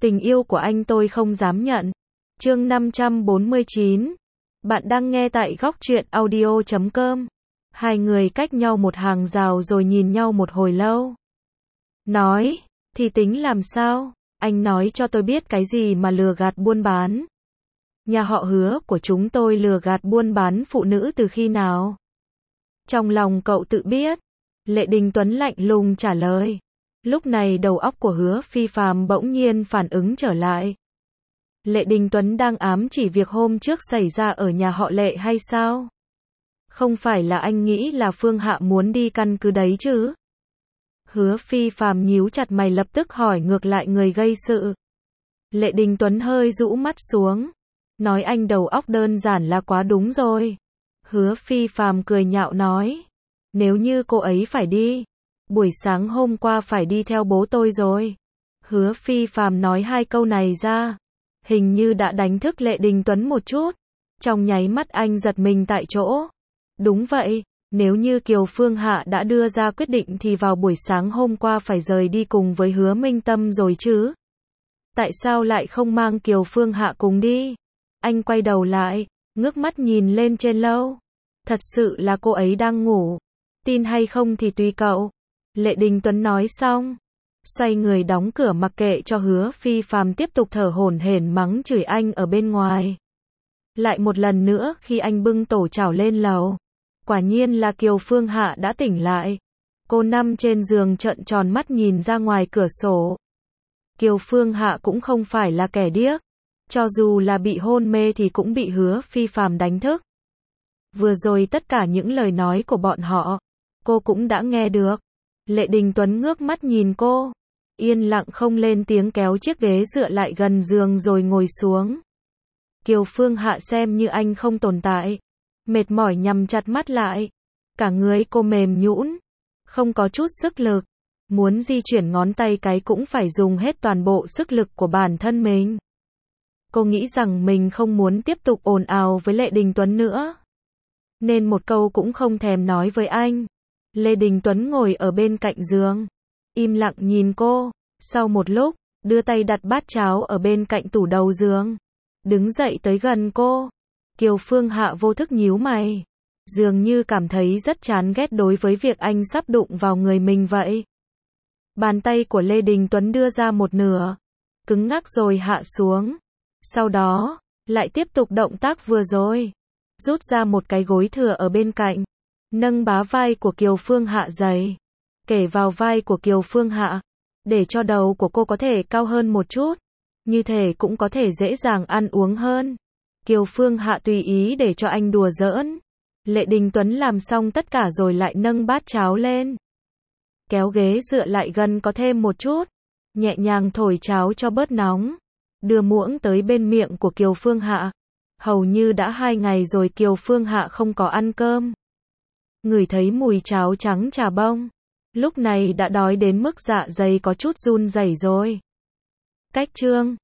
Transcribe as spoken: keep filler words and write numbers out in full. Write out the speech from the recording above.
Tình yêu của anh tôi không dám nhận. Chương năm trăm bốn mươi chín. Bạn đang nghe tại góc truyện audio chấm com. Hai người cách nhau một hàng rào rồi nhìn nhau một hồi lâu. Nói, thì tính làm sao? Anh nói cho tôi biết cái gì mà lừa gạt buôn bán. Nhà họ Hứa của chúng tôi lừa gạt buôn bán phụ nữ từ khi nào? Trong lòng cậu tự biết. Lệ Đình Tuấn lạnh lùng trả lời. Lúc này đầu óc của Hứa Phi Phàm bỗng nhiên phản ứng trở lại. Lệ Đình Tuấn đang ám chỉ việc hôm trước xảy ra ở nhà họ Lệ hay sao? Không phải là anh nghĩ là Phương Hạ muốn đi căn cứ đấy chứ? Hứa Phi Phàm nhíu chặt mày lập tức hỏi ngược lại người gây sự. Lệ Đình Tuấn hơi rũ mắt xuống. Nói anh đầu óc đơn giản là quá đúng rồi. Hứa Phi Phàm cười nhạo nói. Nếu như cô ấy phải đi. Buổi sáng hôm qua phải đi theo bố tôi rồi. Hứa Phi Phàm nói hai câu này ra. Hình như đã đánh thức Lệ Đình Tuấn một chút. Trong nháy mắt anh giật mình tại chỗ. Đúng vậy, nếu như Kiều Phương Hạ đã đưa ra quyết định thì vào buổi sáng hôm qua phải rời đi cùng với Hứa Minh Tâm rồi chứ. Tại sao lại không mang Kiều Phương Hạ cùng đi? Anh quay đầu lại, ngước mắt nhìn lên trên lâu. Thật sự là cô ấy đang ngủ. Tin hay không thì tùy cậu. Lệ Đình Tuấn nói xong, xoay người đóng cửa mặc kệ cho Hứa Phi Phàm tiếp tục thở hổn hển mắng chửi anh ở bên ngoài. Lại một lần nữa khi anh bưng tổ chảo lên lầu, quả nhiên là Kiều Phương Hạ đã tỉnh lại. Cô nằm trên giường trợn tròn mắt nhìn ra ngoài cửa sổ. Kiều Phương Hạ cũng không phải là kẻ điếc, cho dù là bị hôn mê thì cũng bị Hứa Phi Phàm đánh thức. Vừa rồi tất cả những lời nói của bọn họ, cô cũng đã nghe được. Lệ Đình Tuấn ngước mắt nhìn cô, yên lặng không lên tiếng kéo chiếc ghế dựa lại gần giường rồi ngồi xuống. Kiều Phương Hạ xem như anh không tồn tại, mệt mỏi nhắm chặt mắt lại, cả người cô mềm nhũn, không có chút sức lực, muốn di chuyển ngón tay cái cũng phải dùng hết toàn bộ sức lực của bản thân mình. Cô nghĩ rằng mình không muốn tiếp tục ồn ào với Lệ Đình Tuấn nữa, nên một câu cũng không thèm nói với anh. Lê Đình Tuấn ngồi ở bên cạnh giường, im lặng nhìn cô, sau một lúc, đưa tay đặt bát cháo ở bên cạnh tủ đầu giường, đứng dậy tới gần cô. Kiều Phương Hạ vô thức nhíu mày, dường như cảm thấy rất chán ghét đối với việc anh sắp đụng vào người mình vậy. Bàn tay của Lê Đình Tuấn đưa ra một nửa, cứng ngắc rồi hạ xuống, sau đó, lại tiếp tục động tác vừa rồi, rút ra một cái gối thừa ở bên cạnh. Nâng bá vai của Kiều Phương Hạ dày, kể vào vai của Kiều Phương Hạ, để cho đầu của cô có thể cao hơn một chút, như thể cũng có thể dễ dàng ăn uống hơn. Kiều Phương Hạ tùy ý để cho anh đùa giỡn. Lệ Đình Tuấn làm xong tất cả rồi lại nâng bát cháo lên, kéo ghế dựa lại gần có thêm một chút, nhẹ nhàng thổi cháo cho bớt nóng, đưa muỗng tới bên miệng của Kiều Phương Hạ. Hầu như đã hai ngày rồi Kiều Phương Hạ không có ăn cơm. Ngửi thấy mùi cháo trắng trà bông, lúc này đã đói đến mức dạ dày có chút run rẩy rồi. Cách chương